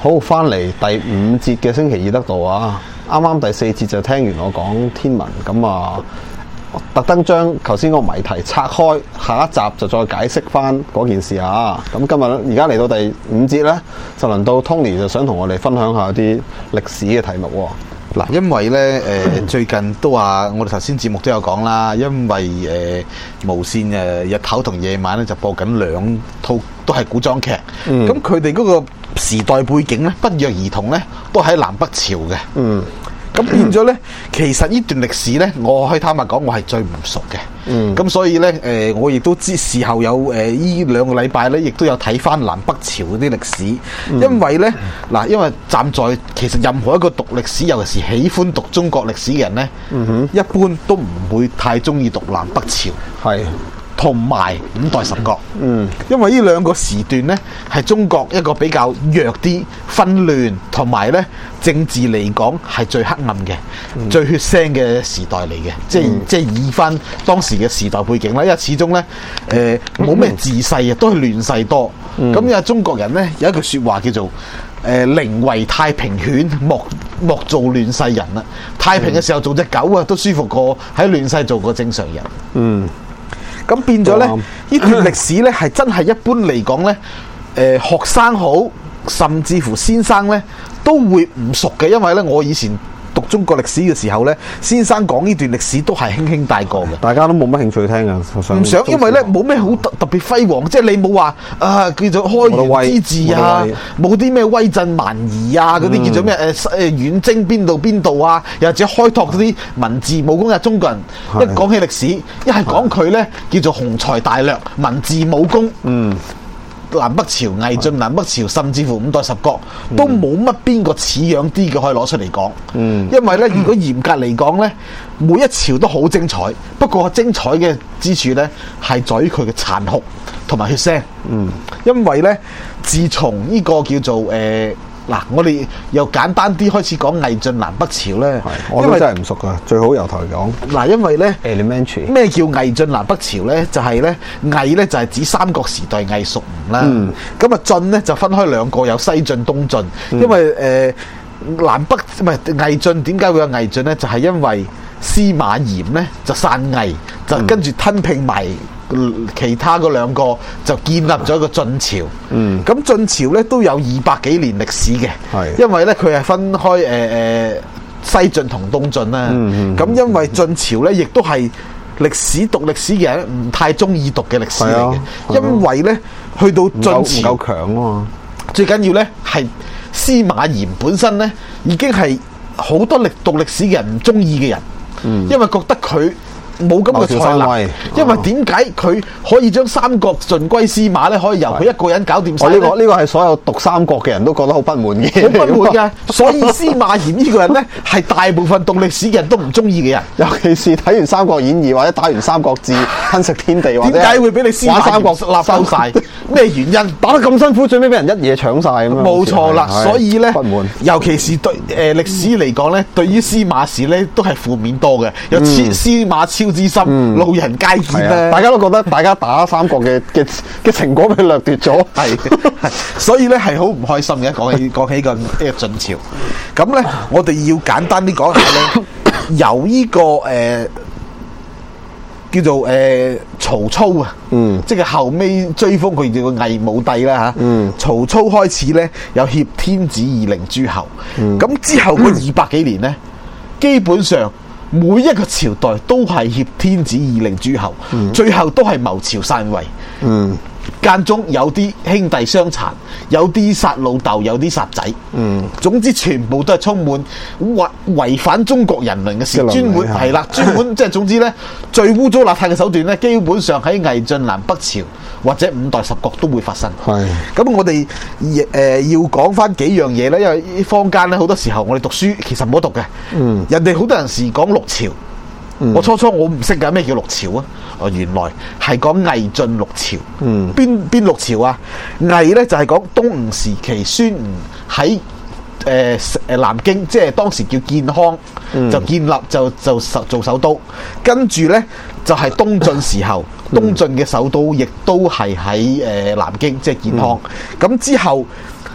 好，翻嚟第5節嘅星期二得到啊！啱啱第4節就聽完我講天文，咁啊，特登將頭先個謎題拆開，下一集就再解釋翻嗰件事啊！咁今日而家嚟到第5節咧，就輪到 Tony 就想同我哋分享下啲歷史嘅題目喎。 嗱，因為咧最近都話，我哋頭先節目都有講啦，因為無線日頭同夜晚咧就播緊2套都係古裝劇，咁佢哋嗰個時代背景咧不約而同咧都喺南北朝嘅，咁變咗咧，其實呢段歷史咧，我可以坦白講，我係最唔熟嘅，咁所以咧我亦都知事後有呢2個禮拜咧，亦都有睇翻南北朝嗰啲歷史，因為咧嗱，因為站在其實任何一個讀歷史，尤其是喜歡讀中國歷史嘅人咧，一般都唔會太中意讀南北朝，係。同埋5代十國，因為呢2個時段呢係中國一個比較弱啲、紛亂同埋呢政治嚟講係最黑暗嘅、最血腥嘅時代嚟嘅，即係以翻當時嘅時代背景啦。因為始終呢冇咩治世啊，都係亂世多。咁因為中國人呢有一句説話叫做寧為太平犬，莫做亂世人啦。太平嘅時候做隻狗啊，都舒服過喺亂世做個正常人。咁變咗咧，呢段歷史咧係真係一般嚟講咧，學生好，甚至乎先生咧都會唔熟嘅，因為咧我以前讀中國歷史嘅時候咧，先生講呢段歷史都係輕輕帶過嘅，大家都冇乜興趣聽㗎，唔想，因為咧冇咩好特別輝煌，即係你冇話叫做開元之治啊，冇啲咩威震蠻夷啊嗰啲叫做咩遠征邊度啊，又或者開拓嗰啲文字武功啊，中國人一講起歷史，一係講佢咧叫做雄才大略、文字武功，南北朝、魏晉南北朝，甚至乎5代十國都冇乜邊個似樣啲嘅可以攞出嚟講，因為咧如果嚴格嚟講咧，每一朝都好精彩，不過精彩嘅之處咧係在於佢嘅殘酷同埋血腥，因為咧自從呢個叫做嗱，我哋又簡單啲開始講魏晉南北朝咧，我都真係唔熟噶，最好由頭嚟講。嗱，因為咧咩叫魏晉南北朝咧？就係咧魏咧就係指三國時代魏蜀吳啦。咁啊晉咧就分開2個，有西晉、東晉。因為南北唔係魏晉，點解會有魏晉咧？就係因為司馬炎咧就散魏，就跟住吞併埋其他嗰2個，就建立咗一個晉朝。咁晉朝咧都有200幾年歷史嘅，因為咧佢係分開西晉同東晉啦。咁因為晉朝咧亦都係讀歷史嘅人唔太中意讀嘅歷史嚟嘅，因為咧去到晉朝唔夠強啊嘛。最緊要咧係司馬炎本身咧已經係好多讀歷史嘅人唔中意嘅人，因為覺得佢冇咁嘅才能，因為點解佢可以將三國盡歸司馬咧？可以由佢一個人搞掂晒咧？呢個係所有讀三國嘅人都覺得好不滿嘅，好不滿㗎。所以司馬炎呢個人咧，係大部分讀歷史嘅人都唔中意嘅人。尤其是睇完《三國演義》或者打完《三國志》吞食天地，或者點解會俾你司馬三國立收晒？咩原因？打得咁辛苦，最尾俾人一嘢搶晒咁樣。冇錯啦，所以咧，尤其是對歷史嚟講咧，對於司馬氏咧都係負面多嘅，有司馬超之心，路人皆見啦。大家都覺得大家打三國嘅成果被掠奪咗，係，所以咧係好唔開心嘅。講起個晉朝，咁咧我哋要簡單啲講下咧，由呢個叫做曹操啊，即係後尾追封佢叫個魏武帝啦嚇。曹操開始咧有挾天子以令諸侯，咁之後嗰200幾年咧，基本上每一個朝代都係挾天子以令諸侯，最後都係謀朝篡位。間中有啲兄弟相殘，有啲殺老豆，有啲殺仔。總之全部都係充滿違反中國人倫嘅事，專門係啦，專門即係總之咧，最污糟邋遢嘅手段咧，基本上喺魏晉南北朝或者5代十國都會發生。咁我哋要講翻幾樣嘢咧，因為坊間咧好多時候我哋讀書其實唔好讀嘅。人哋好多人時講六朝。我初我唔識㗎，咩叫六朝啊？原來係講魏晉六朝。邊六朝啊？魏咧就係講東吳時期，孫吳喺南京，即係當時叫建康，就建立就做首都。跟住咧就係東晉時候，東晉嘅首都亦都係喺南京，即係建康。咁之後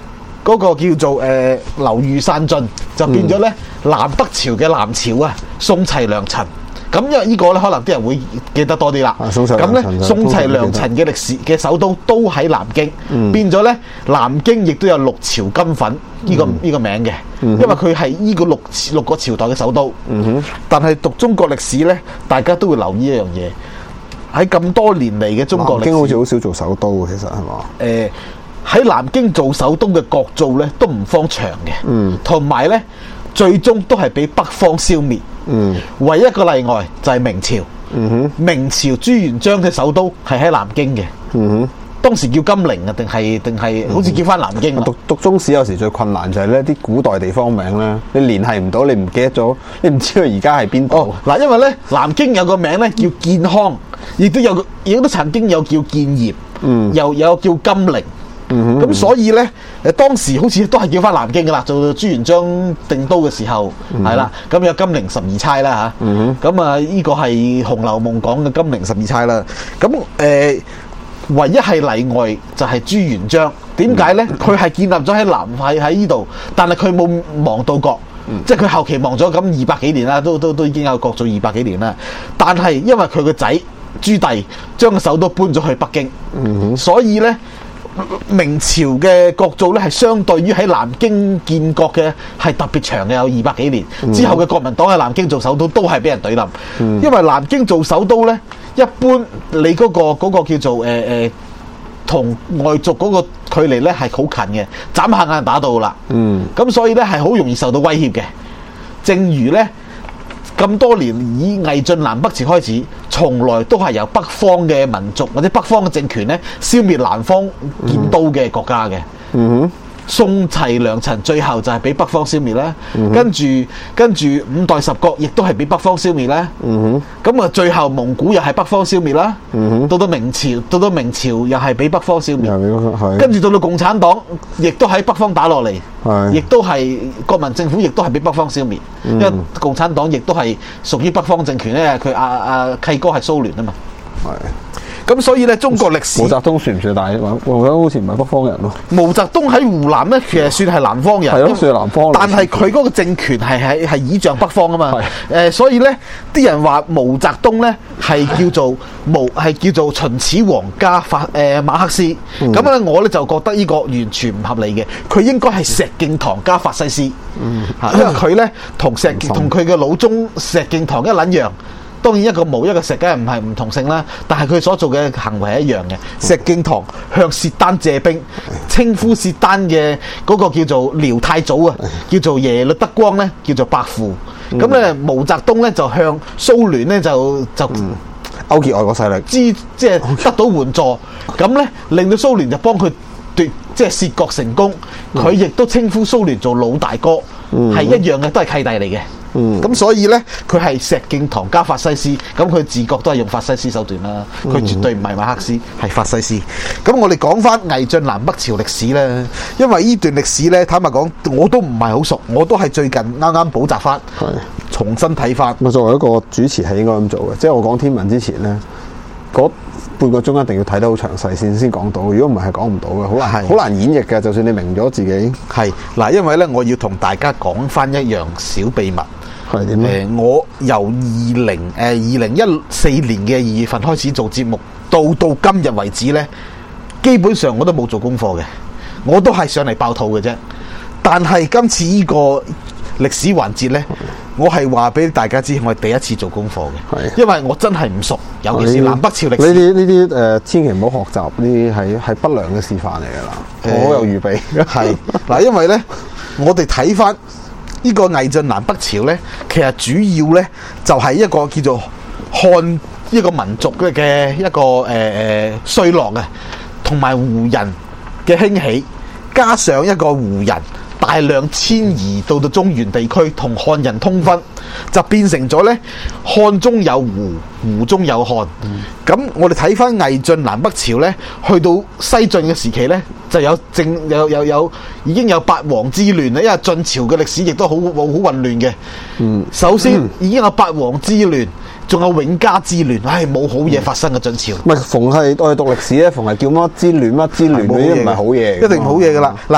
嗰個叫做劉裕散盡，就變咗咧南北朝嘅南朝啊，宋齊梁陳。咁因為呢個咧，可能啲人會記得多啲啦。咁咧，宋齊梁陳嘅歷史嘅首都都喺南京，變咗咧南京亦都有六朝金粉呢個名嘅，因為佢係呢個六個朝代嘅首都。但係讀中國歷史咧，大家都會留意一樣嘢，喺咁多年嚟嘅中國歷史， 南京好似好少做首都嘅，其實係嘛？ 喺南京做首都嘅國祚咧都唔方長嘅，同埋咧最終都係俾北方消滅。唯一一個例外就係明朝。明朝朱元璋嘅首都係喺南京嘅。當時叫金陵啊，定係好似叫翻南京啊。 讀中史有時最困難就係呢啲古代地方名咧，你聯繫唔到，你唔記得咗，你唔知佢而家係邊度。 嗱，因為咧南京有個名咧叫建康，亦都曾經有叫建業，又有叫金陵。咁所以咧，當時好似都係叫翻南京噶啦，做朱元璋定都嘅時候，係啦。咁有金陵十二釵啦嚇。咁啊，呢個係《紅樓夢》講嘅金陵十二釵啦。咁唯一係例外就係朱元璋。點解咧？佢係建立咗喺呢度，但係佢冇亡到國，即係佢後期亡咗咁200幾年啦，都已經有國做200幾年啦。但係因為佢個仔朱棣將個首都搬咗去北京，所以咧。明朝嘅國祚咧係相對於喺南京建國嘅係特別長嘅，有200幾年。之後嘅國民黨喺南京做首都都係俾人懟冧，因為南京做首都咧，一般你嗰個叫做同外族嗰個距離咧係好近嘅，眨下眼打到啦。咁所以咧係好容易受到威脅嘅。正如咧咁多年以魏晉南北朝開始，從來都係由北方嘅民族或者北方嘅政權咧消滅南方建都嘅國家嘅。宋齊梁陳最後就係俾北方消滅啦。跟住五代十國亦都係俾北方消滅啦。咁啊最後蒙古又係北方消滅啦。到到明朝又係俾北方消滅。跟住到到共產黨亦都喺北方打落嚟，亦都係國民政府亦都係俾北方消滅。因為共產黨亦都係屬於北方政權咧，佢契哥係蘇聯啊嘛。咁所以咧，中國歷史毛澤東算唔算大？毛澤東好似唔係北方人咯。 毛澤東喺湖南咧，其實算係南方人。 係咯，算係南方。 但係佢嗰個政權係倚仗北方啊嘛。所以咧，啲人話毛澤東咧係叫做秦始皇加馬克思。咁咧，我咧就覺得呢個完全唔合理嘅。佢應該係石敬瑭加法西斯。因為佢咧同佢嘅老宗石敬瑭一撚樣。當然一個毛一個石梗係唔同姓啦，但係佢所做嘅行為係一樣嘅。石敬瑭向薛丹借兵，稱呼薛丹嘅嗰個叫做遼太祖啊，叫做耶律德光咧，叫做伯父。咁咧毛澤東咧就向蘇聯咧就勾結外國勢力， 即係得到援助，咁咧令到蘇聯就幫佢即係竊國成功。佢亦都稱呼蘇聯做老大哥，係一樣嘅，都係契弟嚟嘅。咁所以咧，佢係石敬瑭加法西斯，咁佢自覺都係用法西斯手段啦。佢絕對唔係馬克思，係法西斯。咁我哋講翻魏晉南北朝歷史咧，因為呢段歷史咧，坦白講，我都唔係好熟，我都係最近啱啱補習翻，重新睇翻。 我作為一個主持係應該咁做嘅，即係我講天文之前咧，嗰半個鐘一定要睇得好詳細先講到，如果唔係係講唔到嘅，好難演繹嘅。就算你明咗自己係嗱，因為咧我要同大家講翻一樣小秘密。 係點咧？ 我由2014年嘅2月份開始做節目，到今日為止咧，基本上我都冇做功課嘅，我都係上嚟爆肚嘅啫。但係今次呢個歷史環節咧，我係話俾大家知，我係第一次做功課嘅，因為我真係唔熟，尤其是南北朝歷史。 呢啲千祈唔好學習，呢啲係不良嘅示範嚟㗎啦。我好有預備。 係嗱，因為咧，我哋睇翻呢個魏晉南北朝咧，其實主要咧就係一個叫做漢一個民族嘅一個衰落啊，同埋胡人嘅興起，加上一個胡人大量遷移到中原地區，同漢人通婚，就變成咗咧漢中有胡，胡中有漢。咁我哋睇翻魏晉南北朝咧，去到西晉嘅時期咧，就有已經有八王之亂啦。因為晉朝嘅歷史亦都好混亂嘅。首先已經有八王之亂，仲有永嘉之亂，冇好嘢發生嘅晉朝。 唔係逢係我哋讀歷史咧，逢係叫乜之亂乜之亂，嗰啲唔係好嘢， 一定好嘢噶啦。嗱，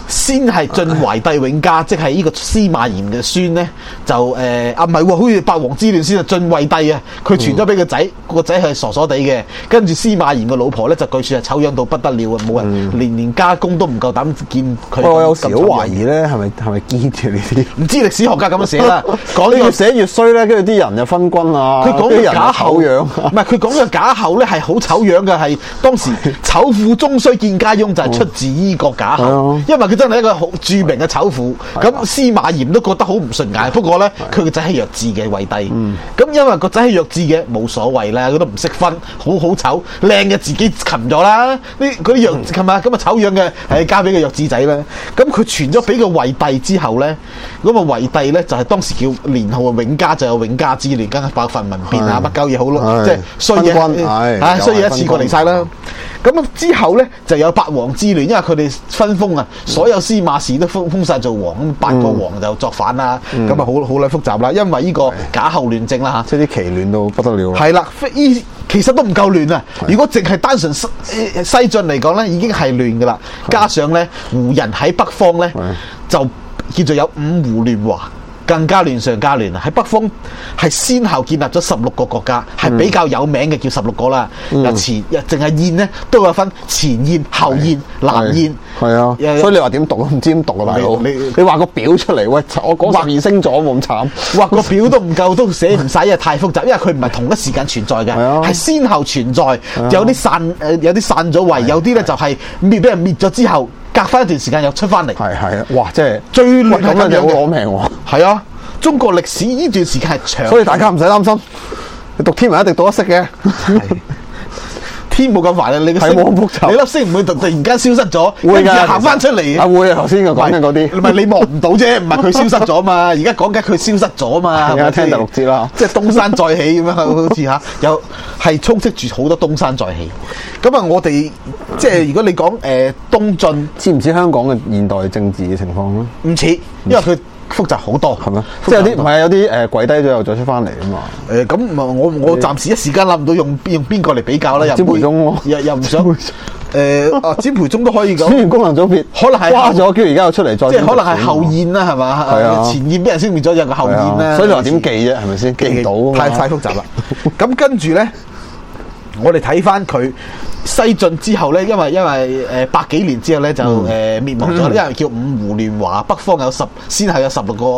先係晉懷帝永嘉，即係呢個司馬炎嘅孫咧，就唔係喎，好似八王之亂先係晉惠帝啊，佢傳咗俾個仔，個仔係傻傻地嘅，跟住司馬炎嘅老婆咧就據說係醜樣到不得了啊，冇人連家公都唔夠膽見佢。 我有時好懷疑咧，係咪堅嘅呢啲？ 唔知歷史學家咁樣寫啦，講呢個越寫越衰咧，跟住啲人又分軍啊， 佢講嘅假後樣， 唔係佢講嘅假後咧係好醜樣嘅，係當時醜婦終須見家翁就係出自呢個假後，因為佢真係一個好著名嘅醜婦。咁司馬炎都覺得好唔順眼，不過咧佢個仔係弱智嘅惠帝，咁因為個仔係弱智嘅冇所謂啦，佢都唔識分，好醜靚嘅自己擒咗啦，嗰啲弱係嘛，咁啊醜樣嘅係交俾個弱智仔啦。咁佢傳咗俾個惠帝之後咧，咁啊惠帝咧就係當時叫年號永嘉，就有永嘉之亂，跟住爆發民變啊，乜鳩嘢好咯，即係衰嘢，衰嘢一次過嚟晒啦。咁之後咧就有八王之亂，因為佢哋分封啊，所有司馬氏都封晒做王，咁8個王就作反啦，咁啊好撚複雜啦，因為呢個假後亂政啦嚇， 即係啲奇亂到不得了。 係啦，其實都唔夠亂啊！如果淨係單純西晉嚟講咧，已經係亂噶啦，加上咧胡人喺北方咧就叫做有五胡亂華。更加亂上加亂啊！喺北方係先後建立咗16個國家，係比較有名嘅叫16個啦。又淨係燕咧都有分前燕、後燕、南燕。 係啊，所以你話點讀都唔知點讀啊，大佬！你畫個表出嚟，喂，我講12星座冇咁慘， 畫個表都唔夠，都寫唔晒，因為太複雜，因為佢唔係同一時間存在嘅，係先後存在，有啲散咗位，有啲咧就係俾人滅咗之後。隔翻一段時間又出翻嚟， 係啊，哇！即係最亂係咁樣好攞命喎。 係啊，中國歷史呢段時間係長， 所以大家唔使擔心，你讀天文一定讀得識嘅。 天冇咁煩啊！你個星冇咁複雜， 你粒星唔會突然間消失咗， 會㗎， 行翻出嚟。 會啊！頭先講緊嗰啲， 唔係你望唔到啫，唔係佢消失咗嘛。而家講緊佢消失咗嘛。 而家聽第6節啦， 即係東山再起咁樣，好似嚇又係充斥住好多東山再起。咁啊，我哋即係如果你講東晉， 似唔似香港嘅現代政治嘅情況咧？ 唔似，因為佢複雜好多， 係咪？即係有啲唔係有啲跪低咗又再出翻嚟啊嘛。 咁我暫時一時間諗唔到用邊個嚟比較啦。 詹培忠又唔想詹培忠都可以咁。 選完功能組別， 可能係瓜咗，跟住而家又出嚟再。 即係可能係後燕啦，係嘛？係啊，前燕俾人消滅咗，有個後燕啦。 所以你話點記啫？係咪先記唔到？ 太複雜啦。咁跟住咧，我哋睇翻佢。西晉之後咧，因為百幾年之後咧就滅亡咗，因為叫五胡亂華，北方先係有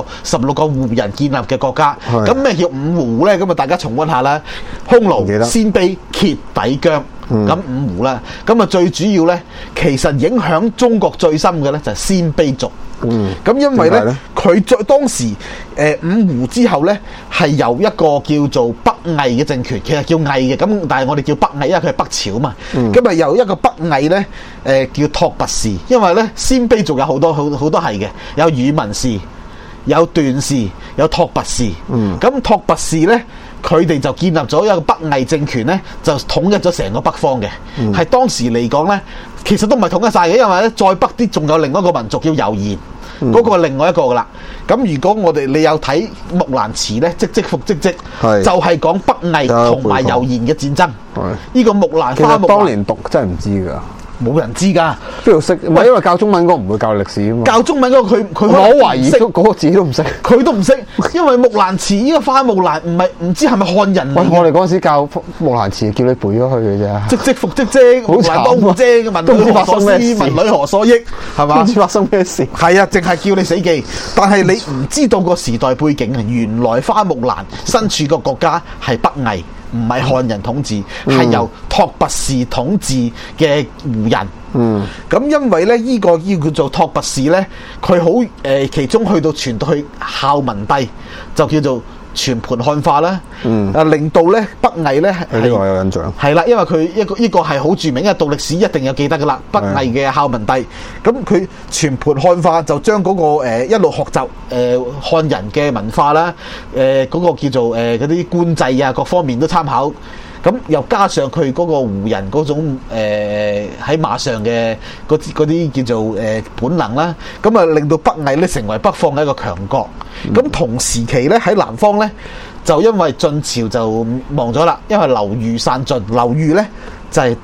16個胡人建立嘅國家。咁咩叫五胡咧？咁啊，大家重溫下啦，匈奴、鮮卑、羯、氐、羌，咁五胡啦。咁啊，最主要咧，其實影響中國最深嘅咧就係鮮卑族。咁因為咧，佢當時五胡之後咧，係由一個叫做北魏嘅政權，其實叫魏嘅，咁但係我哋叫北魏，因為佢係北朝嘛。咁啊由一個北魏咧，叫拓跋氏，因為咧鮮卑族有好多係嘅，有宇文氏、有段氏、有拓跋氏。咁拓跋氏咧，佢哋就建立咗一個北魏政權咧，就統一咗成個北方嘅。係當時嚟講咧，其實都唔係統一晒嘅，因為咧再北啲仲有另一個民族叫柔然。嗰個係另外一個噶啦。咁如果你有睇木蘭辭咧，唧唧復唧唧，就係講北魏同埋柔然嘅戰爭。呢個木蘭花木蘭， 當年讀真係唔知㗎。 冇人知㗎， 邊度識？唔係因為教中文嗰個唔會教歷史啊嘛。教中文嗰個佢我懷疑嗰個字都唔識， 佢都唔識，因為木蘭辭呢個花木蘭唔知係咪漢人嚟嘅。 喂，我哋嗰陣時教木蘭辭，叫你背咗佢嘅啫。唧唧復唧唧， 木蘭當戶織，問女何所思，問女何所憶，係嘛？ 唔知發生咩事。 係啊，淨係叫你死記，但係你唔知道個時代背景啊。原來花木蘭身處個國家係北魏。唔係漢人統治，係由拓跋氏統治嘅胡人。咁因為咧，呢個叫做拓跋氏咧，佢好其中去到傳到去孝文帝，就叫做全盤漢化啦。令到咧北魏咧， 呢個我有印象。係啦，因為佢呢個係好著名，因為讀歷史一定有記得噶啦。北魏嘅孝文帝，咁佢全盤漢化就將嗰個一路學習漢人嘅文化啦，嗰個叫做嗰啲官制啊，各方面都參考。咁又加上佢嗰個胡人嗰種喺馬上嘅嗰啲叫做本能啦，咁啊令到北魏咧成為北方嘅一個強國。咁同時期咧喺南方咧就因為晉朝就亡咗啦，因為劉裕篡晉。劉裕咧就係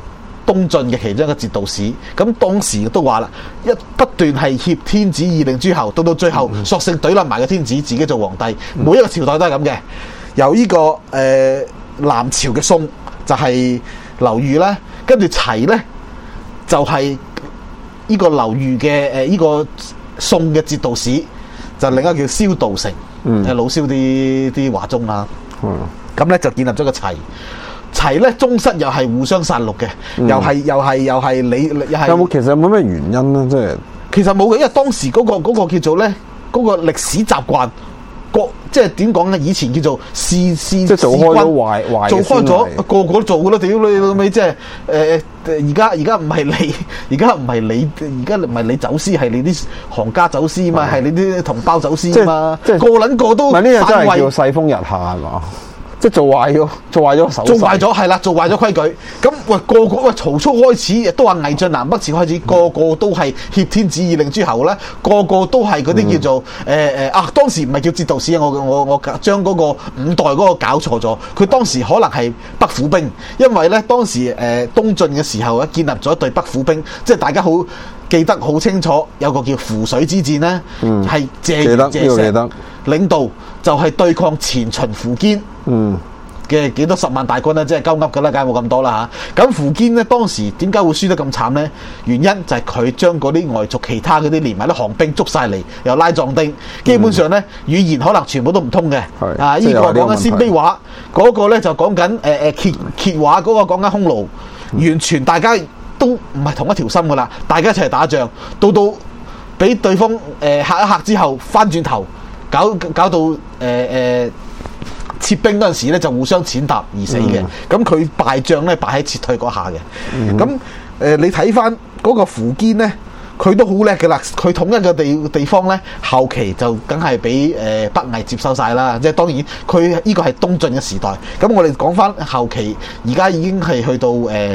東晉嘅其中一個節度使。咁當時都話啦，一不斷係挾天子以令諸侯，到最後索性懟冧埋個天子，自己做皇帝。每一個朝代都係咁嘅。由呢、個南朝嘅宋就係劉裕啦，跟住齊咧就係、呢個劉裕嘅呢個宋嘅節度使，就另一個叫蕭道成，老蕭啲華宗啦。咁咧就建立咗個齊。齊咧宗室又係互相殺戮嘅，又係你又係。 其實有冇咩原因咧？即係其實冇嘅，因為當時嗰個叫做咧嗰個歷史習慣。即係點講咧？以前叫做即係做開咗壞做開咗個個都做噶啦！屌你老味，即係而家唔係你，而家唔係你走私，係你啲行家走私嘛，係你啲同胞走私嘛， 即係個撚個都。 唔係呢個真係叫世風日下係嘛？即係做壞咗手勢， 做壞咗係啦，做壞咗規矩。咁喂曹操開始都話魏晉南北朝開始，個個都係挾天子以令諸侯啦，個個都係嗰啲叫做當時唔係叫節度使，我將嗰個五代嗰個搞錯咗。佢當時可能係北府兵，因為咧當時東晉嘅時候咧建立咗一隊北府兵，即係大家好記得好清楚，有個叫涪水之戰咧，係謝賢謝石領導，就係對抗前秦苻堅嘅幾多10萬大軍咧，即係鳩噏噶啦，梗係冇咁多啦嚇。咁苻堅咧當時點解會輸得咁慘咧？原因就係佢將嗰啲外族其他嗰啲連埋啲降兵捉晒嚟，又拉壯丁，基本上咧語言可能全部都唔通嘅。呢個講緊鮮卑話，嗰個咧就講緊羯話，嗰個講緊匈奴，完全大家都唔係同一條心噶啦，大家一齊打仗，到俾對方嚇一嚇之後，翻轉頭搞到撤兵嗰陣時咧，就互相踐踏而死嘅。咁佢敗仗咧敗喺撤退嗰下嘅。咁你睇翻嗰個苻堅咧，佢都好叻嘅啦。佢統一嘅地方咧，後期就梗係俾北魏接收晒啦。即係當然，佢呢個係東晉嘅時代。咁我哋講翻後期，而家已經係去到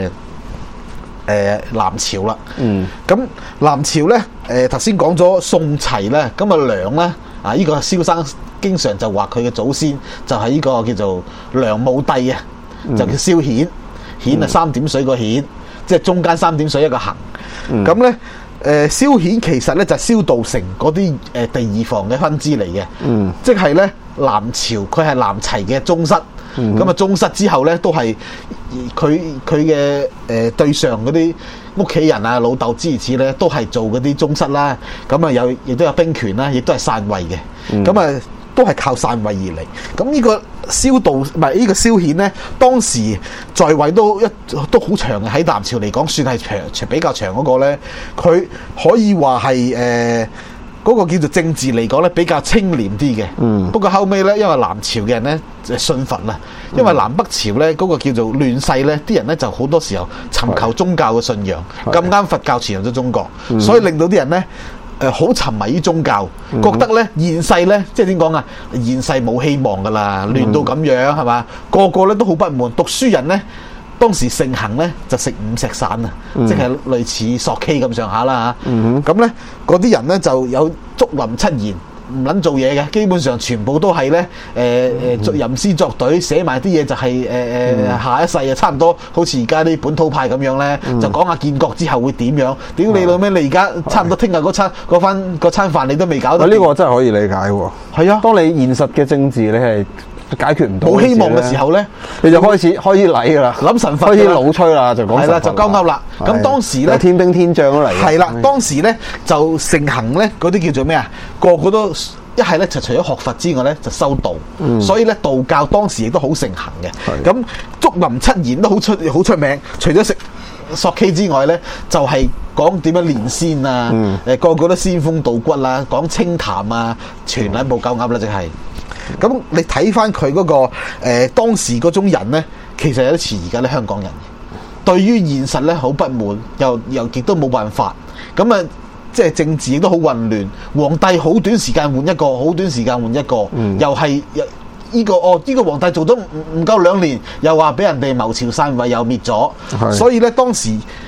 南朝啦。咁南朝咧，頭先講咗宋齊咧，咁梁咧。呢個蕭生經常就話佢嘅祖先就係呢個叫做梁武帝啊，就叫蕭衍，衍啊3點水個衍，即係中間3點水一個行。咁咧蕭衍其實咧就係蕭道成嗰啲第二房嘅分支嚟嘅，即係咧南朝佢係南齊嘅宗室。咁宗室之後咧都係佢嘅對上嗰啲屋企人啊、老豆諸如此咧，都係做嗰啲宗室啦。咁啊亦都有兵權啦，亦都係篡位嘅。咁都係靠篡位而嚟。咁呢個呢個蕭衍咧，當時在位都好長嘅，喺南朝嚟講算係比較長嗰個咧。佢可以話係嗰個叫做政治嚟講咧比較清廉啲嘅。不過後尾咧，因為南朝嘅人咧信佛啦，因為南北朝咧嗰個叫做亂世咧，啲人咧就好多時候尋求宗教嘅信仰，咁啱佛教傳入咗中國，所以令到啲人咧好沉迷於宗教，覺得咧現世咧即係點講啊？現世冇希望噶啦，亂到咁樣係嘛？個個咧都好不滿，讀書人咧。當時盛行咧就食五石散啊，即係類似索 K 咁上下啦嚇。咁咧嗰啲人咧就有竹林七賢，唔撚做嘢嘅，基本上全部都係咧吟詩作對，寫埋啲嘢就係下一世啊，差唔多好似而家啲本土派咁樣咧，就講下建國之後會點樣。屌你老咩！你而家差唔多聽日嗰餐飯你都未搞到。 呢個真係可以理解喎。係啊，當你現實嘅政治你係解決唔到， 冇希望嘅時候咧， 你就開始嚟㗎啦， 諗神佛， 開始老吹啦，就講神佛。 係啦，就鳩噏啦。咁當時咧， 天兵天將都嚟。 係啦，當時咧就盛行咧嗰啲叫做咩啊？個個都一係咧就除咗學佛之外咧，就修道。所以咧道教當時亦都好盛行嘅。咁竹林七賢都好出名，除咗食索 K 之外咧，就係講點樣練仙啊，個個都仙風道骨啦，講清談啊，全撚部鳩噏啦，即係。咁你睇翻佢嗰個當時嗰種人咧，其實有啲似而家啲香港人，對於現實咧好不滿，又亦都冇辦法。咁啊，即係政治亦都好混亂，皇帝好短時間換一個，又係呢個皇帝做咗唔夠2年，又話俾人哋謀朝篡位又滅咗，所以咧當時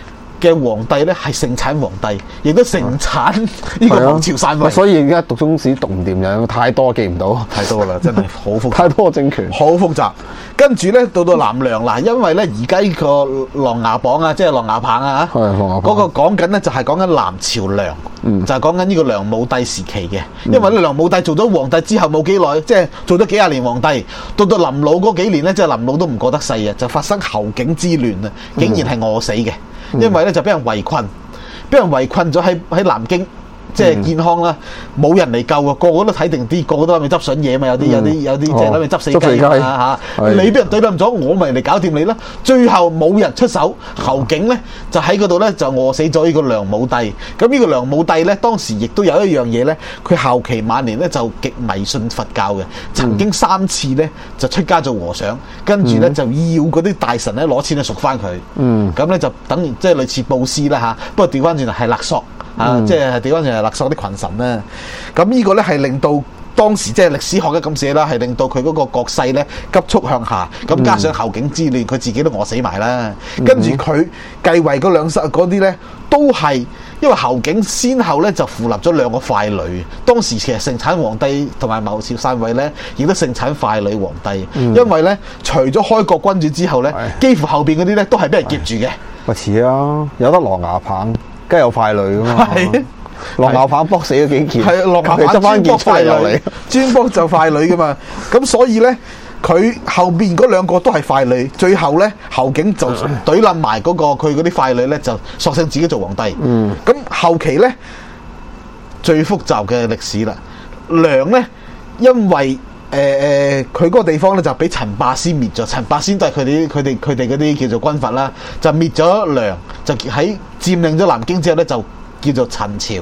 嘅皇帝咧係盛產皇帝，亦都盛產呢個謀朝篡位。 所以而家讀中史讀唔掂嘅，太多記唔到， 太多啦，真係好複雜， 太多政權， 好複雜。跟住咧到南梁嗱，因為咧而家呢個琅琊榜啊，即係琅琊棒啊，嗰個講緊咧就係講緊南朝梁，就係講緊呢個梁武帝時期嘅。因為咧梁武帝做咗皇帝之後冇幾耐，即係做咗幾廿年皇帝，到臨老嗰幾年咧，即係臨老都唔過得世啊，就發生侯景之亂啊，竟然係餓死嘅。因為咧就俾人圍困咗喺南京，即係健康啦，冇人嚟救啊，個個都睇定啲，個個都諗住執筍嘢嘛，有啲即係諗住執死雞啊嚇！你俾人對冧咗，我咪嚟搞掂你啦。最後冇人出手，侯景咧就喺嗰度咧就餓死咗呢個梁武帝。咁呢個梁武帝咧當時亦都有一樣嘢咧，佢後期晚年咧就極迷信佛教嘅，曾經3次咧就出家做和尚，跟住咧就要嗰啲大臣咧攞錢去贖翻佢。咁咧就等於即係類似布施啦嚇，不過調翻轉係勒索。即係調翻轉係勒索啲群臣啦。咁呢個咧係令到當時即係歷史學嘅咁寫啦，係令到佢嗰個國勢咧急速向下。咁加上侯景之亂，佢自己都餓死埋啦。跟住佢繼位嗰嗰啲咧，都係因為侯景先後咧就扶立咗2個傀儡。當時其實盛產皇帝同埋謀朝篡位咧，亦都盛產傀儡皇帝。因為咧，除咗開國君主之後咧，幾乎後邊嗰啲咧都係俾人劫住嘅。 喂，似啊，有得琅琊棒。梗係有傀儡噶嘛？琅琊棒搏死咗幾件， 係琅琊棒執翻件出嚟， 專搏就傀儡噶嘛。咁所以咧，佢後邊嗰2個都係傀儡。最後咧，侯景就懟冧埋嗰個佢嗰啲傀儡咧，就索性自己做皇帝。咁後期咧最複雜嘅歷史啦。梁咧，因為佢嗰個地方咧就俾陳霸先滅咗。陳霸先都係佢哋嗰啲叫做軍閥啦，就滅咗梁，就喺佔領咗南京之後咧，就叫做陳朝，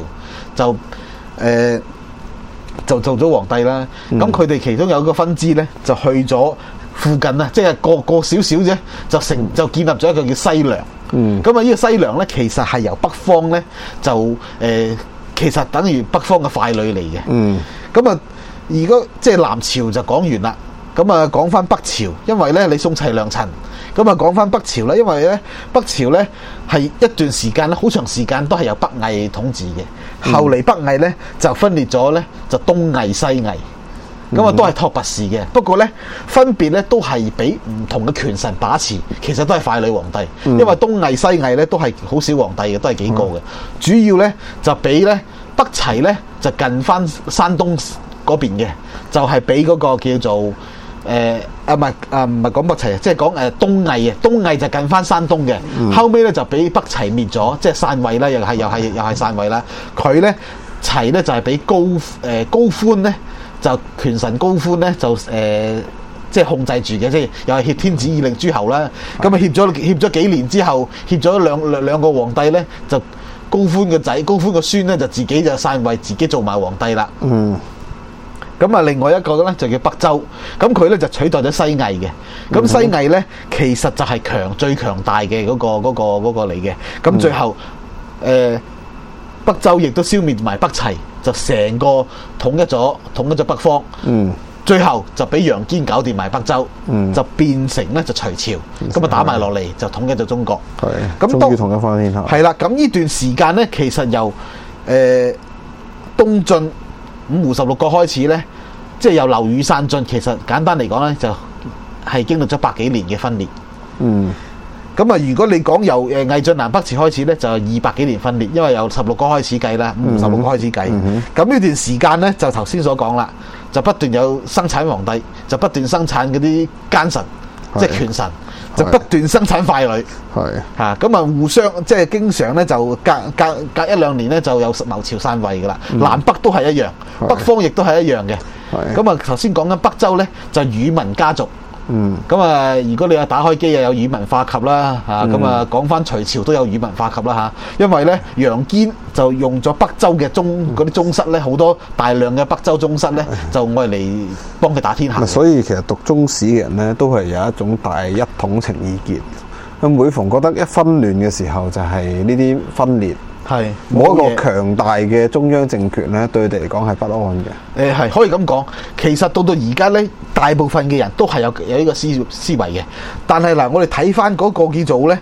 就做咗皇帝啦。咁佢哋其中有一個分支咧，就去咗附近啊，即係個少少啫，就建立咗一個叫西梁。咁啊，呢個西梁咧，其實係由北方咧就其實等於北方嘅傀儡嚟嘅。咁啊。如果即係南朝就講完啦，咁啊講翻北朝，因為咧你宋齊梁陳，咁啊講翻北朝啦，因為咧北朝咧係一段時間咧，好長時間都係由北魏統治嘅。後嚟北魏咧就分裂咗咧，就東魏西魏，咁啊都係托拔氏嘅。不過咧分別咧都係俾唔同嘅權臣把持，其實都係傀儡皇帝。因為東魏西魏咧都係好少皇帝嘅，都係幾個嘅。主要咧就俾咧北齊咧就近翻山東嗰邊嘅，就係俾嗰個叫做唔係講北齊，即係講東魏啊。東魏就近翻山東嘅，後尾咧就俾北齊滅咗，即係篡位啦，又係篡位啦。佢咧齊咧就係俾高歡咧，就權臣高歡咧就即係控制住嘅，即係又係挾天子以令諸侯啦。咁啊挾咗幾年之後，挾咗兩個皇帝咧，就高歡個仔、高歡個孫咧就自己就篡位，自己做埋皇帝啦。咁啊，另外一個咧就叫北周，咁佢咧就取代咗西魏嘅。咁西魏咧其實就係最強大嘅嗰個嚟嘅。咁最後北周亦都消滅埋北齊，就成個統一咗北方。最後就俾楊堅搞掂埋北周，就變成咧就隋朝，咁啊打埋落嚟就統一咗中國。 咁終於統一翻天下。 係啦，咁呢段時間咧，其實由東晉五胡十六國開始咧，即係由劉禹散盡，其實簡單嚟講咧，就係經歷咗100幾年嘅分裂。咁啊，如果你講由魏晉南北朝開始咧，就200幾年分裂，因為由16國開始計啦，五胡十六國開始計。咁呢段時間咧，就頭先所講啦，就不斷有生產皇帝，就不斷生產嗰啲奸臣，即係權臣，就不斷生產傀儡。咁啊，互相即係經常咧，就隔1-2年咧，就有謀朝篡位噶啦。南北都係一樣，北方亦都係一樣嘅。咁啊，頭先講緊北周咧，就宇文家族。咁啊，如果你有打開機啊，有宇文化及啦嚇，咁啊講翻隋朝都有宇文化及啦嚇，因為咧楊堅就用咗北周嘅嗰啲宗室咧，好多大量嘅北周宗室咧，就愛嚟幫佢打天下。 所以其實讀中史嘅人咧，都係有一種大一統情意結。咁每逢覺得一紛亂嘅時候，就係呢啲分裂。冇一個強大嘅中央政權咧，對佢哋嚟講係不安嘅。 係可以咁講，其實到而家咧，大部分嘅人都係有呢個思維嘅。但係嗱，我哋睇翻嗰個叫做咧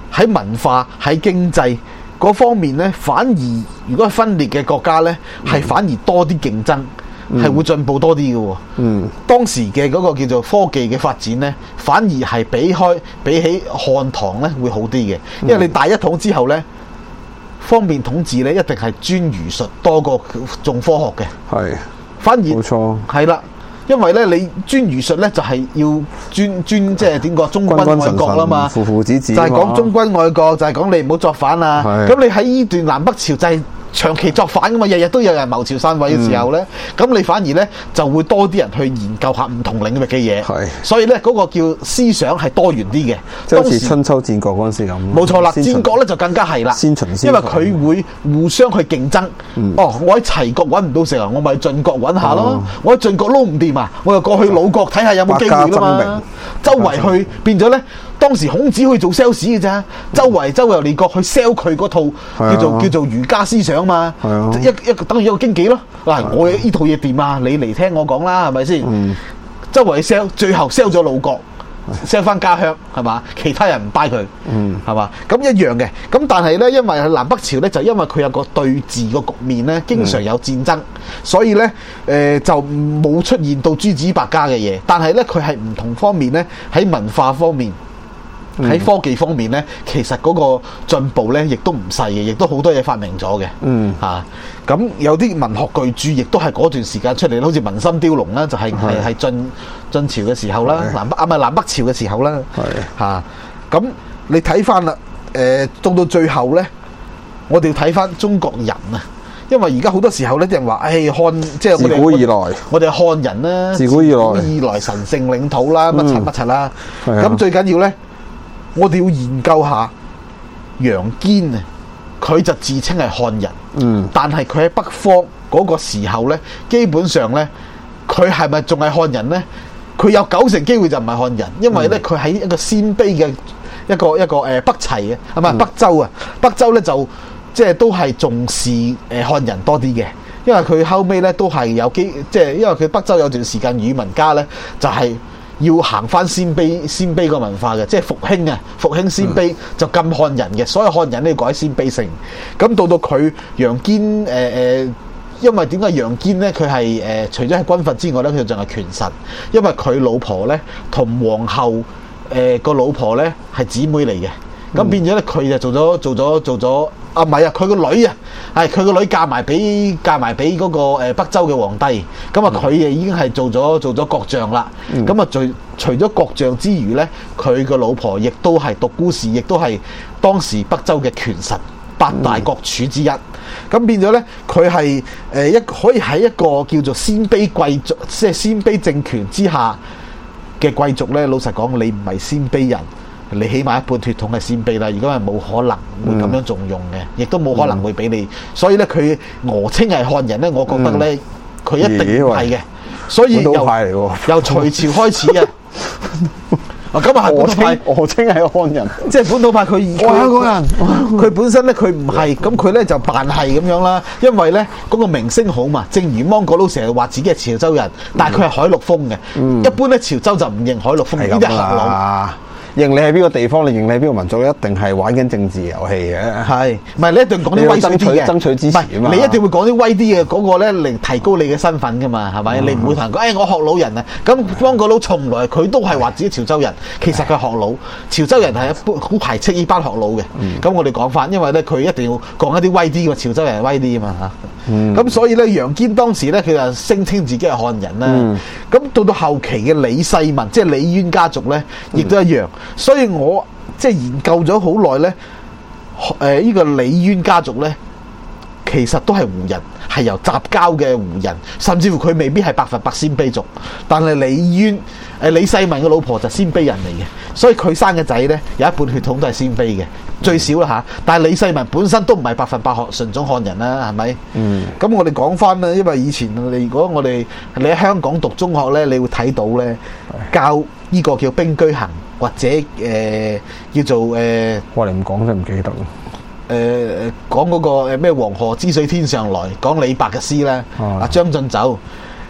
喺文化喺經濟嗰方面咧，反而如果係分裂嘅國家咧，係反而多啲競爭。係會進步多啲嘅喎，當時嘅嗰個叫做科技嘅發展咧，反而係比起漢唐咧會好啲嘅，因為你大一統之後咧，方便統治咧一定係專儒術多過重科學嘅， 係， 反而冇錯， 係啦，因為咧你專儒術咧就係要專即係點講忠君愛國啦嘛， 父父子子就係講忠君愛國，就係講你唔好作反啊，咁你喺呢段南北朝就係長期作反噶嘛，日日都有人謀朝篡位嘅時候咧，咁你反而咧就會多啲人去研究下唔同領域嘅嘢，所以咧嗰個叫思想係多元啲嘅， 即係好似春秋戰國嗰陣時咁。 冇錯啦，戰國咧就更加係啦，因為佢會互相去競爭。我喺齊國揾唔到食啊，我咪晉國揾下咯。我喺晉國撈唔掂啊，我又過去魯國睇下有冇機會啦嘛。周圍去變咗咧，當時孔子去做 sales 嘅咋，周遊列國去 sell 佢嗰套叫做儒家思想嘛，一等於一個經紀咯。嗱，我呢套嘢掂啊，你嚟聽我講啦，係咪先？周圍 sell， 最後 sell 咗魯國，sell 翻家鄉係嘛？其他人唔 buy 佢，係嘛？咁一樣嘅。咁但係咧，因為南北朝咧，就因為佢有個對峙個局面咧，經常有戰爭，所以咧就冇出現到諸子百家嘅嘢。但係咧，佢係唔同方面咧，喺文化方面。喺科技方面咧，其實嗰個進步咧，亦都唔細嘅，亦都好多嘢發明咗嘅。咁有啲文學巨著，亦都係嗰段時間出嚟，好似《文心雕龍》啦，就係晉朝嘅時候啦，南北朝嘅時候啦。咁你睇翻啦，到最後咧，我哋要睇翻中國人啊，因為而家好多時候咧，啲人話，漢即係自古以來， 我哋漢人啦， 自古以來神聖領土啦，乜柒啦。咁最緊要咧。我哋要研究下楊堅啊，佢就自稱係漢人，但係佢喺北方嗰個時候咧，基本上咧，佢係咪仲係漢人咧？佢有90%機會就唔係漢人，因為咧佢喺一個鮮卑嘅一個北齊啊，係咪北周啊？北周咧就即係都係重視漢人多啲嘅，因為佢後尾咧都係有即係因為佢北周有段時間語文家咧就係。要行翻鮮卑個文化嘅，即係復興鮮卑就禁漢人嘅，所有漢人都要改鮮卑姓。咁到佢楊堅因為點解楊堅咧？佢係除咗係軍閥之外咧，佢仲係權臣，因為佢老婆咧同皇后個老婆咧係姊妹嚟嘅，咁變咗咧佢就做咗。唔係啊！佢個女啊，係佢個女嫁埋俾嗰個北周嘅皇帝，咁啊佢已經係做咗國將啦。咁啊除咗國將之餘咧，佢個老婆亦都係獨孤氏，亦都係當時北周嘅權臣8大國儲之一。咁變咗咧，佢係可以喺一個叫做鮮卑貴族，即係鮮卑政權之下嘅貴族咧。老實講，你唔係鮮卑人。你起碼一半血統係鮮卑啦，如果係冇可能會咁樣重用嘅，亦都冇可能會俾你。所以咧，佢訛稱係漢人咧，我覺得咧，佢一定唔係嘅。所以由隋朝開始嘅。咁啊， 訛稱係漢人， 即係本土派。佢香港人，佢本身咧佢唔係，咁佢咧就扮係咁樣啦。因為咧嗰個名聲好嘛，正如芒果佬成日話自己係潮州人，但係佢係海陸豐嘅。一般咧潮州就唔認海陸豐，呢啲係學佬。 認你係邊個地方，你認你係邊個民族，一定係玩緊政治遊戲嘅。 係，唔係你一定講啲威水啲嘅， 爭取支持啊嘛。 你一定會講啲威啲嘅嗰個咧，嚟提高你嘅身份噶嘛，係咪？你唔會同人講，我學老人啊。咁芒果佬從來佢都係話自己潮州人，其實佢係學佬。潮州人係一般好排斥呢班學佬嘅。咁我哋講翻，因為咧佢一定要講一啲威啲嘅，潮州人係威啲啊嘛嚇。咁所以咧，楊堅當時咧佢就聲稱自己係漢人啦。咁到後期嘅李世民，即係李淵家族咧，亦都一樣。所以我即係研究咗好耐咧，呢個李淵家族咧，其實都係胡人，係由雜交嘅胡人，甚至乎佢未必係100%鮮卑族，但係李世民嘅老婆就鮮卑人嚟嘅，所以佢生嘅仔咧有一半血統都係鮮卑嘅，最少啦嚇。但係李世民本身都唔係100%純種漢人啦，係咪？咁我哋講翻啦，因為以前如果你喺香港讀中學咧，你會睇到咧教呢個叫兵車行。或者叫做我哋唔講真唔記得。 講嗰個咩黃河之水天上來，講李白嘅詩啦。張進酒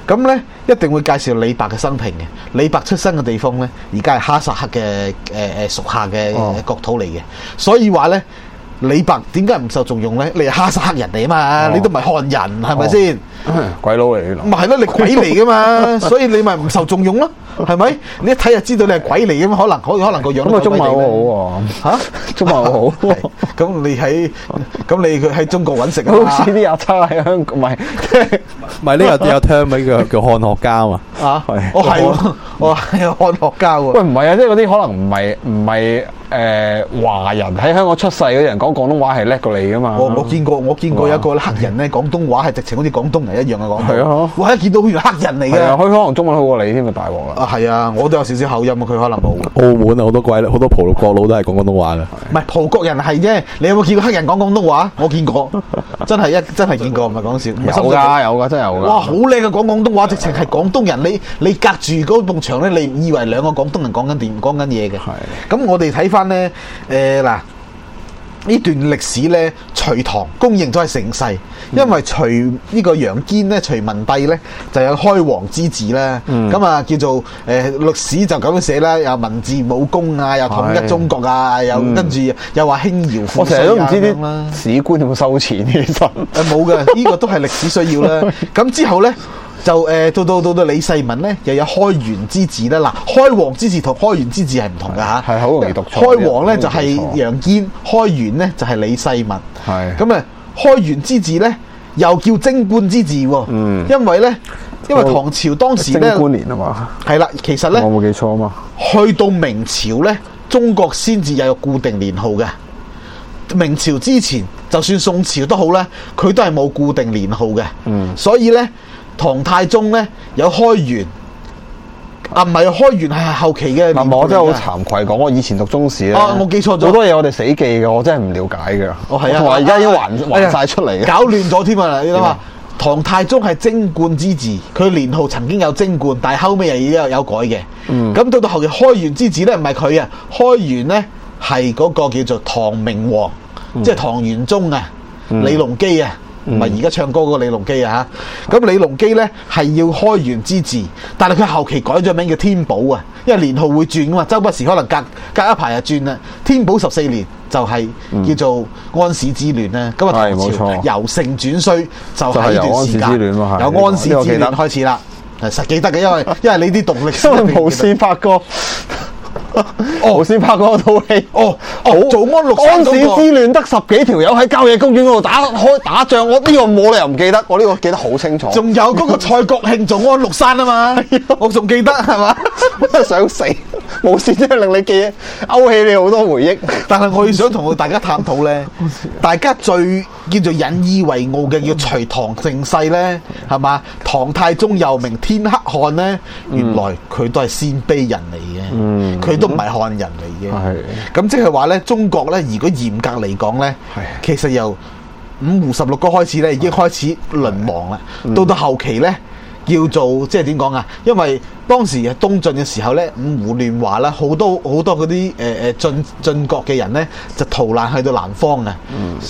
咁咧一定會介紹李白嘅生平嘅。李白出生嘅地方咧，而家係哈薩克嘅屬下嘅國土嚟嘅，所以話咧。李白點解唔受重用咧？你係哈薩克人嚟啊嘛，你都唔係漢人，係咪先？ 鬼佬嚟嘅， 咪係咯，你鬼嚟噶嘛，所以你咪唔受重用咯，係咪？你一睇就知道你係鬼嚟嘅嘛，可能個樣都中文好好喎，中文好好。 咁你喺中國揾食啊？ 好似啲阿差喺香港，唔係呢個有 term 咪叫漢學家嘛？ 啊，我係喎，我係漢學家喎。 喂，唔係啊，即係嗰啲可能唔係華人喺香港出世嗰啲人講廣東話係叻過你噶嘛？ 我見過有一個黑人咧，廣東話係直情好似廣東人一樣嘅講。 係啊， 我一見到好似黑人嚟嘅。係啊， 佢可能中文好過你添啊，大鑊啦！ 啊，係啊，我都有少少口音啊，佢可能冇。 澳門啊，好多葡國佬都係講廣東話嘅。 唔係葡國人係啫，你有冇見過黑人講廣東話？我見過，真係見過，唔係講笑。 有㗎，真係有㗎。 哇，好叻嘅講廣東話，直情係廣東人。你隔住嗰埲牆咧，你以為兩個廣東人講緊嘢嘅。係。咁我哋睇翻咧，嗱。呢段歷史咧，隋唐公認咗係盛世，因為呢個楊堅咧，隋文帝咧就有開皇之治啦。咁啊叫做歷史就咁樣寫啦，又文治武功啊，又統一中國啊，又跟住又話輕徭賦稅啊。 我成日都唔知啲史官有冇收錢其實。 冇嘅，呢個都係歷史需要啦。咁之後咧。就到李世民咧，又有開元之治啦。嗱，開皇之治同開元之治係唔同㗎嚇，係好容易讀錯。開皇咧就係楊堅，開元咧就係李世民。係咁啊，開元之治咧又叫貞觀之治喎。因為唐朝當時咧，貞觀年啊嘛。係啦，其實咧我冇記錯啊嘛。 去到明朝咧，中國先至有固定年號嘅。明朝之前，就算宋朝都好咧，佢都係冇固定年號嘅。所以咧。唐太宗咧有開元，唔係開元係後期嘅。 嗱，我真係好慚愧講，我以前讀中史咧， 我記錯咗好多嘢，我哋死記嘅，我真係唔了解嘅。 係啊， 同埋而家已經還晒出嚟， 搞亂咗添啊！你諗下，唐太宗係貞觀之治，佢年號曾經有貞觀，但係後尾又有改嘅。咁到後期開元之治咧，唔係佢啊，開元咧係嗰個叫做唐明皇，即係唐玄宗啊，李隆基啊。唔係而家唱歌嗰個李隆基啊嚇，咁李隆基咧係要開元之治，但係佢後期改咗名叫天寶啊，因為年號會轉噶嘛，周不時可能隔一排就轉啦。天寶14年就係叫做安史之亂啦，咁啊唐朝由盛轉衰就係呢段時間，由安史之亂開始啦，係實記得嘅，因為你啲讀歷史無線發哥。無線拍嗰套戲， 做安史之亂得10幾條友喺郊野公園嗰度打仗，我呢個冇理由唔記得，我呢個記得好清楚。 仲有嗰個蔡國慶做安祿山啊嘛，我仲記得係嘛， 真係想死。無線真係令你記勾起你好多回憶。 但係我要想同大家探討咧，大家最叫做引以為傲嘅叫隋唐盛世咧，係嘛？唐太宗又名天可汗咧，原來佢都係鮮卑人嚟嘅，佢都唔係漢人嚟嘅。咁即係話咧，中國咧，如果嚴格嚟講咧，其實由五胡十六國開始咧，已經開始淪亡啦。到後期咧，叫做即係點講啊？因為當時東晉嘅時候咧，五胡亂華啦，好多嗰啲晉國嘅人咧就逃難去到南方啊。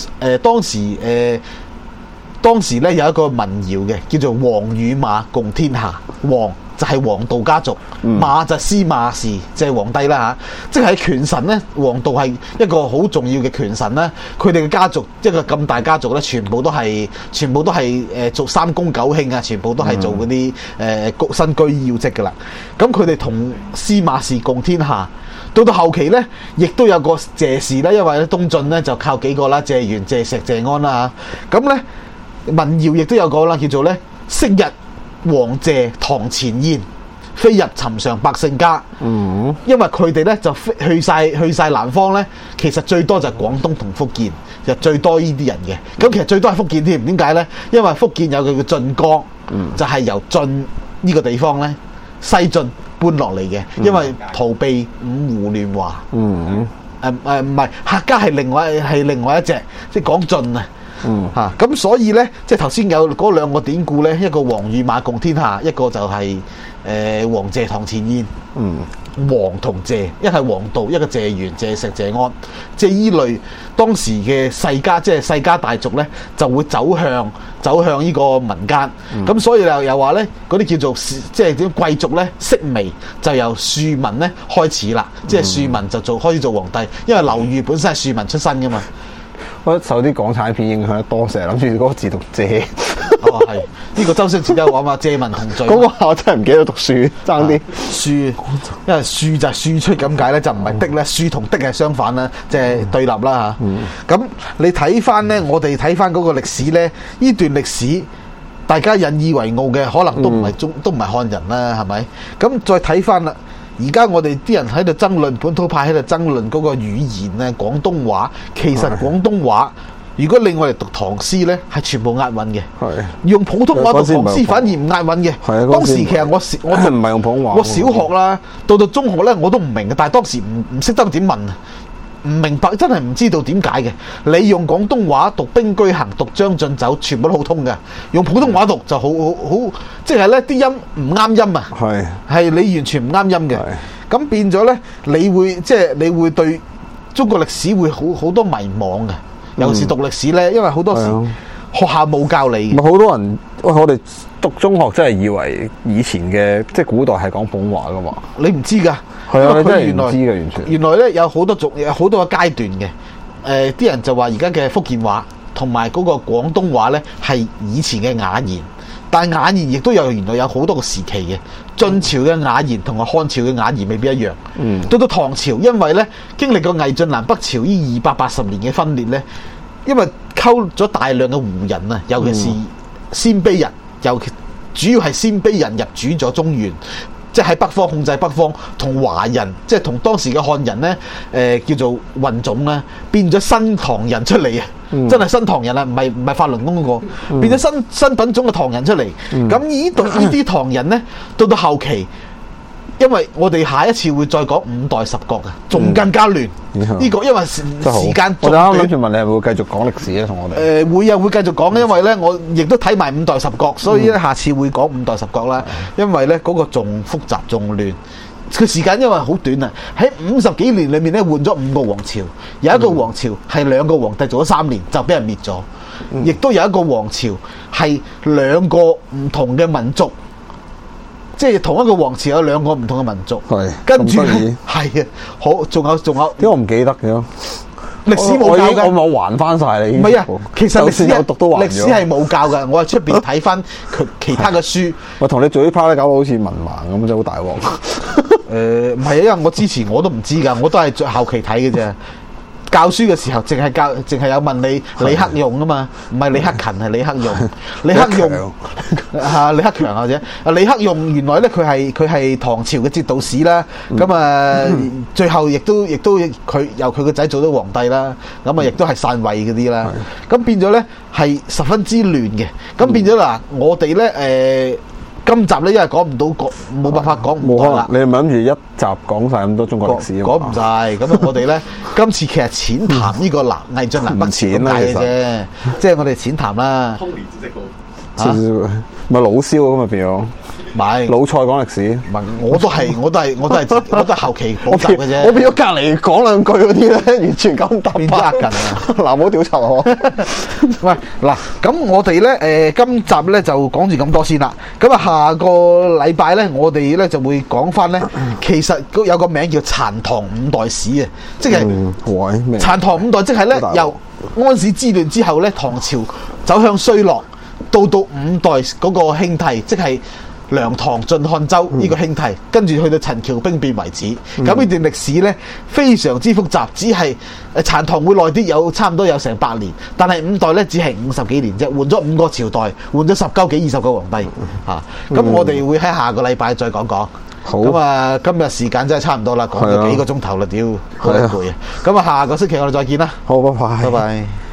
當時咧有一個民謠嘅，叫做王與馬共天下。王就係王導家族，馬就司馬氏，即係皇帝啦嚇。即係權臣咧，王導係一個好重要嘅權臣啦。佢哋嘅家族一個咁大家族咧，全部都係做三公九卿啊，全部都係做嗰啲身居要職噶啦。咁佢哋同司馬氏共天下。到後期咧，亦都有個謝氏啦，因為咧東晉咧就靠幾個啦，謝玄、謝石、謝安啦嚇。咁咧民謠亦都有個啦，叫做咧昔日王謝堂前燕，飛入尋常百姓家。因為佢哋咧就去晒南方咧，其實最多就係廣東同福建，就最多呢啲人嘅。咁其實最多係福建添，點解咧？因為福建有個叫晉江，就係由晉呢個地方咧西晉搬落嚟嘅，因為逃避五胡亂華。唔係客家係另外一隻，即係講晉啊。咁所以咧，即係頭先有嗰兩個典故咧，一個王與馬共天下，一個就係王謝堂前燕。 王同謝，一係王道，一個謝元、謝石、謝安，即係依類當時嘅世家，即係世家大族咧，就會走向呢個民間。咁、所以又話咧，嗰啲叫做即係啲貴族咧，式微就由庶民咧開始啦，即係庶民就開始做皇帝，因為劉裕本身係庶民出身噶嘛。 我覺得受啲港產片影響得多，成日諗住嗰個字讀謝。 哦，係呢個周星馳都有講嘛，借民同罪。 嗰個我真係唔記得讀書，爭啲。 庶，因為庶就係庶出咁解咧，就唔係的咧。庶同的係相反啦，即係對立啦嚇。咁你睇翻咧，我哋睇翻嗰個歷史咧，呢段歷史大家引以為傲嘅，可能都唔係都唔係漢人啦，係咪？咁再睇翻啦。而家我哋啲人喺度爭論，本土派喺度爭論嗰個語言咧，廣東話其實廣東話，如果令我哋讀唐詩咧，係全部押韻嘅。係用普通話讀唐詩反而唔押韻嘅。係當時其實我唔係用普通話。我小學啦，到中學咧我都唔明嘅，但係當時唔識得點問啊，唔明白，真係唔知道點解嘅。你用廣東話讀兵車行、讀將進酒，全部都好通嘅。用普通話讀就好，即係咧啲音唔啱音啊。係你完全唔啱音嘅。咁變咗咧，你會對中國歷史會好多迷惘嘅。尤其是讀歷史咧，因為好多時學校冇教你嘅。好多人，我哋讀中學真係以為以前嘅即係古代係講普通話噶嘛？你唔知㗎。係啊，你真係唔知㗎，完全。原來咧有好多個階段嘅。啲人就話而家嘅福建話同埋嗰個廣東話咧係以前嘅雅言，但係雅言亦都原來有好多個時期嘅。晉朝嘅雅言同埋漢朝嘅雅言未必一樣。到唐朝，因為咧經歷過魏晉南北朝呢280年嘅分裂咧，因為溝咗大量嘅胡人啊，尤其是鮮卑人，主要係鮮卑人入主咗中原，即係喺北方控制北方，同華人即係同當時嘅漢人咧，叫做混種啦，變咗新唐人出嚟啊！真係新唐人啊，唔係法輪功嗰個，變咗新品種嘅唐人出嚟。咁呢啲唐人咧，到後期，因為我哋下一次會再講五代十國啊，仲更加亂。呢個因為時間，我啱啱諗住問你係咪會繼續講歷史咧，同我哋會繼續講，因為咧我亦都睇埋五代十國，所以咧下次會講五代十國啦。因為咧嗰個仲複雜仲亂。個時間因為好短啊，喺50幾年裏面咧換咗5個王朝，有一個王朝係2個皇帝做咗3年就俾人滅咗，亦都有一個王朝係2個唔同嘅民族，即係同一個王朝有2個唔同嘅民族，跟住係啊，好仲有，點解我唔記得嘅？歷史冇教㗎，我冇還翻晒你。唔係啊，其實歷史有讀都還咗。歷史係冇教㗎，我喺出邊睇翻其他嘅書。我同你做呢 part 咧，搞到好似文盲咁，真係好大鑊。唔係啊，因為我之前我都唔知㗎，我都係後期睇嘅啫。教書嘅時候，淨係有問你李克用啊嘛，唔係李克勤，係李克用。李克用李克強或者李克用原來咧佢係唐朝嘅節度使啦，咁最後亦都佢由佢個仔做咗皇帝啦，咁亦都係篡位嗰啲啦，咁變咗咧係十分之亂嘅，咁變咗嗱我哋咧今集咧因為講唔到冇辦法講唔到啦。你係咪諗住一集講晒咁多中國歷史啊？講唔晒，咁我哋咧今次其實淺談呢個魏晉南北朝咁解嘅啫，即係我哋淺談啦。通年知識好，咪老蕭咁啊變咗。唔係老蔡講歷史，唔係我都係後期補習嘅啫。我變咗隔離講兩句嗰啲咧，完全咁答變咗壓近啊！嗱，唔好屌柒我。喂，嗱，咁我哋咧今集咧就講住咁多先啦。咁啊，下個禮拜咧，我哋咧就會講翻咧，其實有個名叫殘唐五代史啊，即係殘唐五代，即係咧由安史之亂之後咧，唐朝走向衰落，到5代嗰個興替，即係梁唐晉漢周呢個興替，跟住去到陳橋兵變為止。咁呢段歷史呢，非常之複雜，只係殘唐會耐啲，差唔多有成100年，但係5代呢，只係50幾年啫，換咗5個朝代，換咗10幾20個皇帝嚇。咁我哋會喺下個禮拜再講講。好咁啊！今日時間真係差唔多啦，講咗幾個鐘頭啦，屌好攰啊！咁啊，下個星期我哋再見啦。好，拜拜。拜拜。